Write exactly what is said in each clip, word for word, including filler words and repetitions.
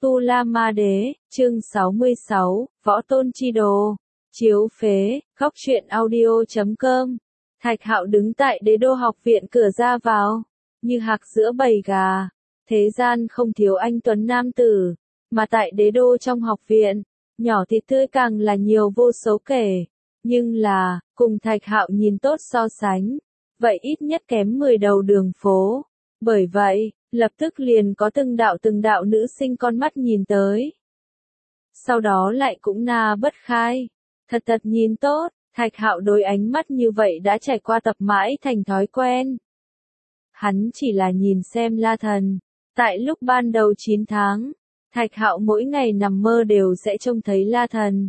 Tu La Ma Đế, chương sáu mươi sáu, Võ Tôn Chi Đồ, chiếu phế, góc truyện audio chấm com. Thạch Hạo đứng tại Đế Đô học viện cửa ra vào, như hạc giữa bầy gà. Thế gian không thiếu anh tuấn nam tử, mà tại Đế Đô trong học viện, nhỏ thịt tươi càng là nhiều vô số kể. Nhưng là, cùng Thạch Hạo nhìn tốt so sánh, vậy ít nhất kém mười đầu đường phố. Bởi vậy, lập tức liền có từng đạo từng đạo nữ sinh con mắt nhìn tới. Sau đó lại cũng na bất khai. Thật thật nhìn tốt, Thạch Hạo đối ánh mắt như vậy đã trải qua tập mãi thành thói quen. Hắn chỉ là nhìn xem La Thần. Tại lúc ban đầu chín tháng, Thạch Hạo mỗi ngày nằm mơ đều sẽ trông thấy La Thần.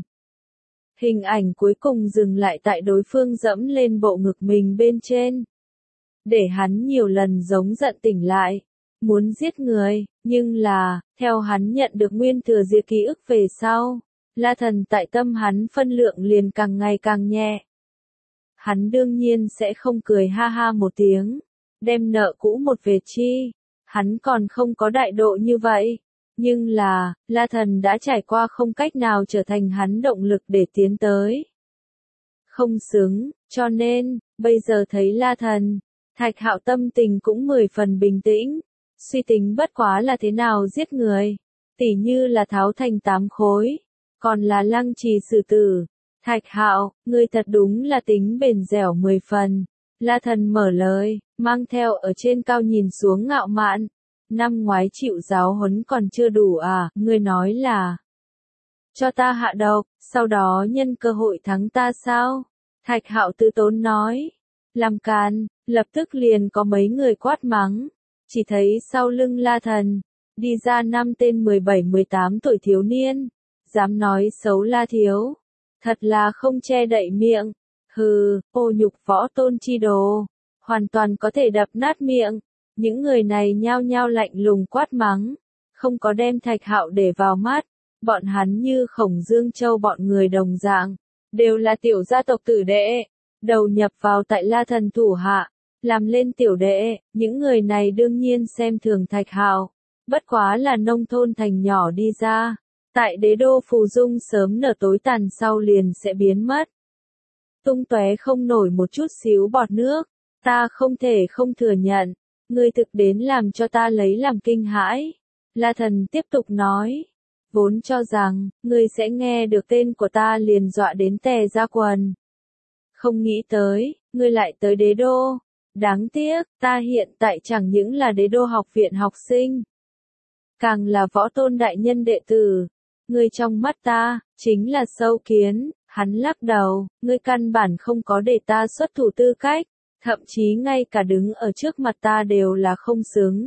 Hình ảnh cuối cùng dừng lại tại đối phương dẫm lên bộ ngực mình bên trên. Để hắn nhiều lần giống giận tỉnh lại, muốn giết người, nhưng là, theo hắn nhận được nguyên thừa diệt ký ức về sau, La Thần tại tâm hắn phân lượng liền càng ngày càng nhẹ. Hắn đương nhiên sẽ không cười ha ha một tiếng, đem nợ cũ một về chi, hắn còn không có đại độ như vậy. Nhưng là, La Thần đã trải qua không cách nào trở thành hắn động lực để tiến tới. Không xứng, cho nên, bây giờ thấy La Thần, Thạch Hạo tâm tình cũng mười phần bình tĩnh, suy tính bất quá là thế nào giết người, tỉ như là tháo thành tám khối, còn là lăng trì xử tử. Thạch Hạo, ngươi thật đúng là tính bền dẻo mười phần. La Thần mở lời, mang theo ở trên cao nhìn xuống ngạo mạn. Năm ngoái chịu giáo huấn còn chưa đủ à, ngươi nói là cho ta hạ độc, sau đó nhân cơ hội thắng ta sao? Thạch Hạo tự tốn nói. Làm càn, lập tức liền có mấy người quát mắng. Chỉ thấy sau lưng La Thần, đi ra năm tên mười bảy mười tám tuổi thiếu niên. Dám nói xấu La Thiếu. Thật là không che đậy miệng. Hừ, ô nhục võ tôn chi đồ. Hoàn toàn có thể đập nát miệng. Những người này nhao nhao lạnh lùng quát mắng. Không có đem Thạch Hạo để vào mắt. Bọn hắn như Khổng Dương Châu bọn người đồng dạng. Đều là tiểu gia tộc tử đệ. Đầu nhập vào tại La Thần thủ hạ, làm lên tiểu đệ, những người này đương nhiên xem thường Thạch Hạo, bất quá là nông thôn thành nhỏ đi ra, tại Đế Đô phù dung sớm nở tối tàn sau liền sẽ biến mất. Tung tóe không nổi một chút xíu bọt nước, ta không thể không thừa nhận, ngươi thực đến làm cho ta lấy làm kinh hãi. La Thần tiếp tục nói, vốn cho rằng, ngươi sẽ nghe được tên của ta liền dọa đến tè ra quần. Không nghĩ tới, ngươi lại tới Đế Đô. Đáng tiếc, ta hiện tại chẳng những là Đế Đô học viện học sinh, càng là võ tôn đại nhân đệ tử. Ngươi trong mắt ta, chính là sâu kiến. Hắn lắc đầu, ngươi căn bản không có để ta xuất thủ tư cách, thậm chí ngay cả đứng ở trước mặt ta đều là không xứng.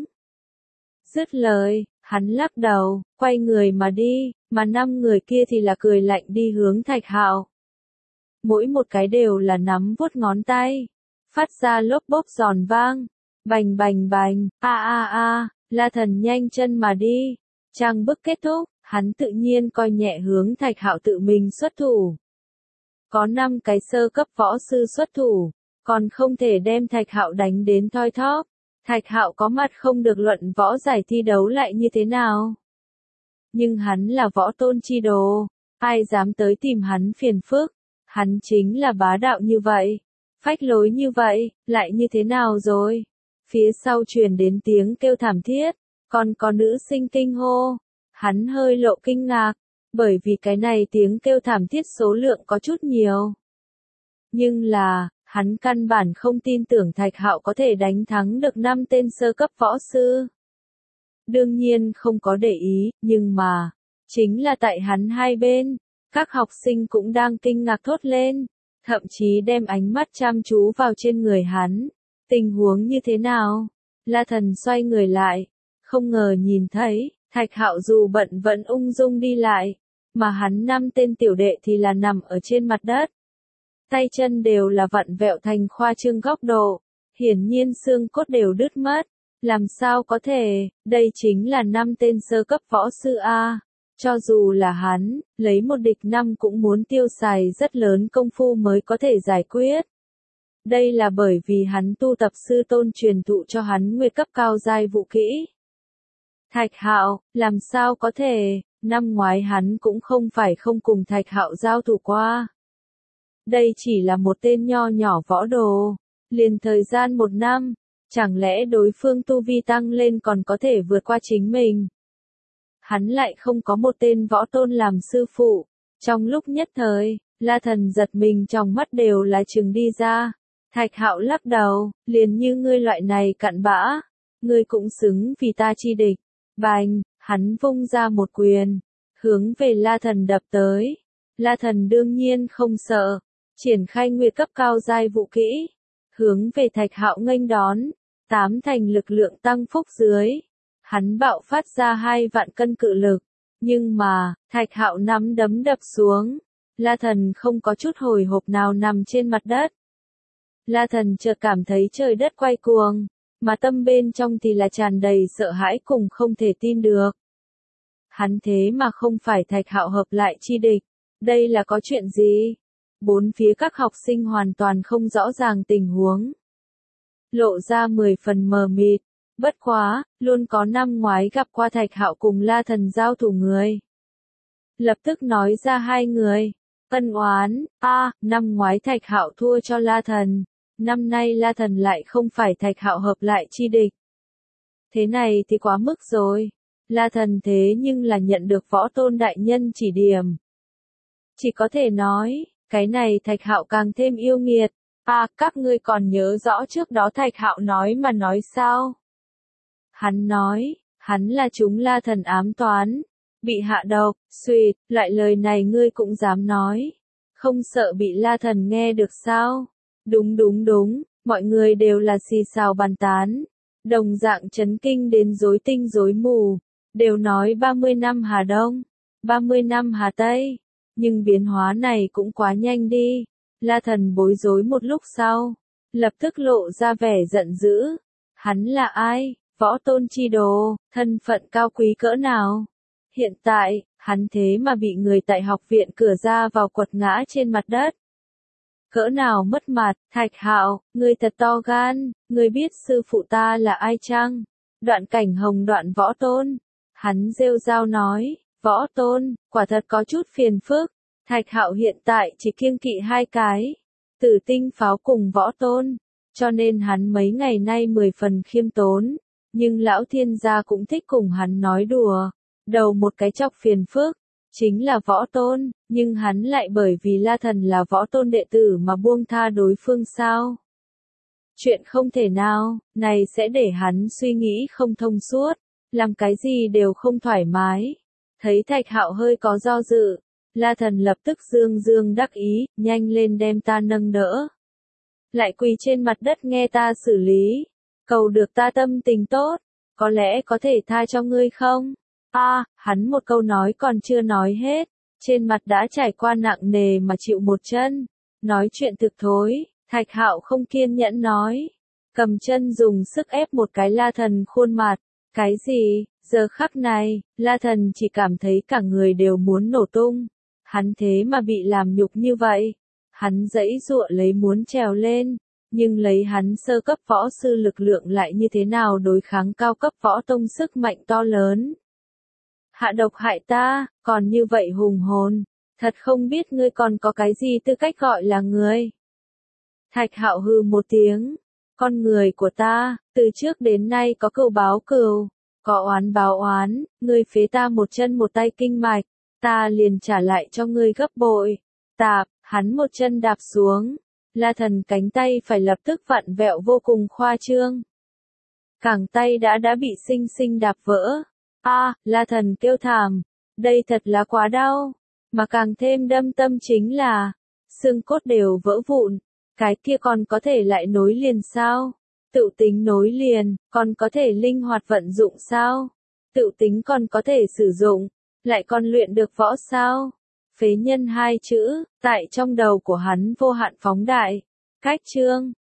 Dứt lời, hắn lắc đầu, quay người mà đi, mà năm người kia thì là cười lạnh đi hướng Thạch Hạo. Mỗi một cái đều là nắm vuốt ngón tay, phát ra lốp bốp giòn vang, bành bành bành, a a a, La Thần nhanh chân mà đi. Trang bức kết thúc, hắn tự nhiên coi nhẹ hướng Thạch Hạo tự mình xuất thủ. Có năm cái sơ cấp võ sư xuất thủ, còn không thể đem Thạch Hạo đánh đến thoi thóp. Thạch Hạo có mặt không được luận võ giải thi đấu lại như thế nào. Nhưng hắn là võ tôn chi đồ, ai dám tới tìm hắn phiền phức. Hắn chính là bá đạo như vậy, phách lối như vậy, lại như thế nào rồi? Phía sau truyền đến tiếng kêu thảm thiết, còn có nữ sinh kinh hô. Hắn hơi lộ kinh ngạc, bởi vì cái này tiếng kêu thảm thiết số lượng có chút nhiều. Nhưng là, hắn căn bản không tin tưởng Thạch Hạo có thể đánh thắng được năm tên sơ cấp võ sư. Đương nhiên không có để ý, nhưng mà, chính là tại hắn hai bên. Các học sinh cũng đang kinh ngạc thốt lên, thậm chí đem ánh mắt chăm chú vào trên người hắn. Tình huống như thế nào? La Thần xoay người lại, không ngờ nhìn thấy, Thạch Hạo dù bận vẫn ung dung đi lại, mà hắn năm tên tiểu đệ thì là nằm ở trên mặt đất. Tay chân đều là vặn vẹo thành khoa trương góc độ, hiển nhiên xương cốt đều đứt mất. Làm sao có thể, đây chính là năm tên sơ cấp võ sư A. Cho dù là hắn, lấy một địch năm cũng muốn tiêu xài rất lớn công phu mới có thể giải quyết. Đây là bởi vì hắn tu tập sư tôn truyền thụ cho hắn nguyệt cấp cao giai vũ kỹ. Thạch Hạo, làm sao có thể, năm ngoái hắn cũng không phải không cùng Thạch Hạo giao thủ qua. Đây chỉ là một tên nho nhỏ võ đồ, liền thời gian một năm, chẳng lẽ đối phương tu vi tăng lên còn có thể vượt qua chính mình. Hắn lại không có một tên võ tôn làm sư phụ, trong lúc nhất thời, La Thần giật mình trong mắt đều là trừng đi ra. Thạch Hạo lắc đầu, liền như ngươi loại này cặn bã, ngươi cũng xứng vì ta chi địch. Bành, hắn vung ra một quyền, hướng về La Thần đập tới. La Thần đương nhiên không sợ, triển khai nguyệt cấp cao giai vũ kỹ, hướng về Thạch Hạo nghênh đón, tám thành lực lượng tăng phúc dưới. Hắn bạo phát ra hai vạn cân cự lực, nhưng mà, Thạch Hạo nắm đấm đập xuống, La Thần không có chút hồi hộp nào nằm trên mặt đất. La Thần chợt cảm thấy trời đất quay cuồng, mà tâm bên trong thì là tràn đầy sợ hãi cùng không thể tin được. Hắn thế mà không phải Thạch Hạo hợp lại chi địch, đây là có chuyện gì? Bốn phía các học sinh hoàn toàn không rõ ràng tình huống, lộ ra mười phần mờ mịt. Bất quá, luôn có năm ngoái gặp qua Thạch Hạo cùng La Thần giao thủ người. Lập tức nói ra hai người. Ân oán, a, à, năm ngoái Thạch Hạo thua cho La Thần. Năm nay La Thần lại không phải Thạch Hạo hợp lại chi địch. Thế này thì quá mức rồi. La Thần thế nhưng là nhận được võ tôn đại nhân chỉ điểm. Chỉ có thể nói, cái này Thạch Hạo càng thêm yêu nghiệt. À, các ngươi còn nhớ rõ trước đó Thạch Hạo nói mà nói sao? Hắn nói, hắn là chúng La Thần ám toán, bị hạ độc, xuyệt, loại lời này ngươi cũng dám nói. Không sợ bị La Thần nghe được sao? Đúng đúng đúng, mọi người đều là xì xào bàn tán. Đồng dạng chấn kinh đến rối tinh rối mù, đều nói ba mươi năm Hà Đông, ba mươi năm Hà Tây. Nhưng biến hóa này cũng quá nhanh đi. La Thần bối rối một lúc sau, lập tức lộ ra vẻ giận dữ. Hắn là ai? Võ tôn chi đồ, thân phận cao quý cỡ nào? Hiện tại, hắn thế mà bị người tại học viện cửa ra vào quật ngã trên mặt đất. Cỡ nào mất mặt, Thạch Hạo, ngươi thật to gan, ngươi biết sư phụ ta là ai chăng? Đoạn Cảnh Hồng Đoạn võ tôn. Hắn rêu rao nói, võ tôn, quả thật có chút phiền phức. Thạch Hạo hiện tại chỉ kiêng kỵ hai cái, Tử Tinh Pháo cùng võ tôn, cho nên hắn mấy ngày nay mười phần khiêm tốn. Nhưng lão thiên gia cũng thích cùng hắn nói đùa. Đầu một cái chọc phiền phức, chính là võ tôn, nhưng hắn lại bởi vì La Thần là võ tôn đệ tử mà buông tha đối phương sao? Chuyện không thể nào, này sẽ để hắn suy nghĩ không thông suốt, làm cái gì đều không thoải mái. Thấy Thạch Hạo hơi có do dự, La Thần lập tức dương dương đắc ý, nhanh lên đem ta nâng đỡ. Lại quỳ trên mặt đất nghe ta xử lý. Cầu được ta tâm tình tốt, có lẽ có thể tha cho ngươi không? A, à, hắn một câu nói còn chưa nói hết, trên mặt đã trải qua nặng nề mà chịu một chân. Nói chuyện thực thối, Thạch Hạo không kiên nhẫn nói, cầm chân dùng sức ép một cái La Thần khuôn mặt. Cái gì? Giờ khắc này, La Thần chỉ cảm thấy cả người đều muốn nổ tung. Hắn thế mà bị làm nhục như vậy. Hắn giãy giụa lấy muốn trèo lên. Nhưng lấy hắn sơ cấp võ sư lực lượng lại như thế nào đối kháng cao cấp võ tông sức mạnh to lớn. Hạ độc hại ta, còn như vậy hùng hồn, thật không biết ngươi còn có cái gì tư cách gọi là người. Thạch Hạo hừ một tiếng, con người của ta, từ trước đến nay có cừu báo cừu, có oán báo oán, ngươi phế ta một chân một tay kinh mạch, ta liền trả lại cho ngươi gấp bội. Tạp, hắn một chân đạp xuống. La Thần cánh tay phải lập tức vặn vẹo vô cùng khoa trương. Cẳng tay đã đã bị sinh sinh đạp vỡ. A, à, La Thần kêu thảm, đây thật là quá đau, mà càng thêm đâm tâm chính là, xương cốt đều vỡ vụn, cái kia còn có thể lại nối liền sao? Tự tính nối liền, còn có thể linh hoạt vận dụng sao? Tự tính còn có thể sử dụng, lại còn luyện được võ sao? Phế nhân hai chữ, tại trong đầu của hắn vô hạn phóng đại. Cách chương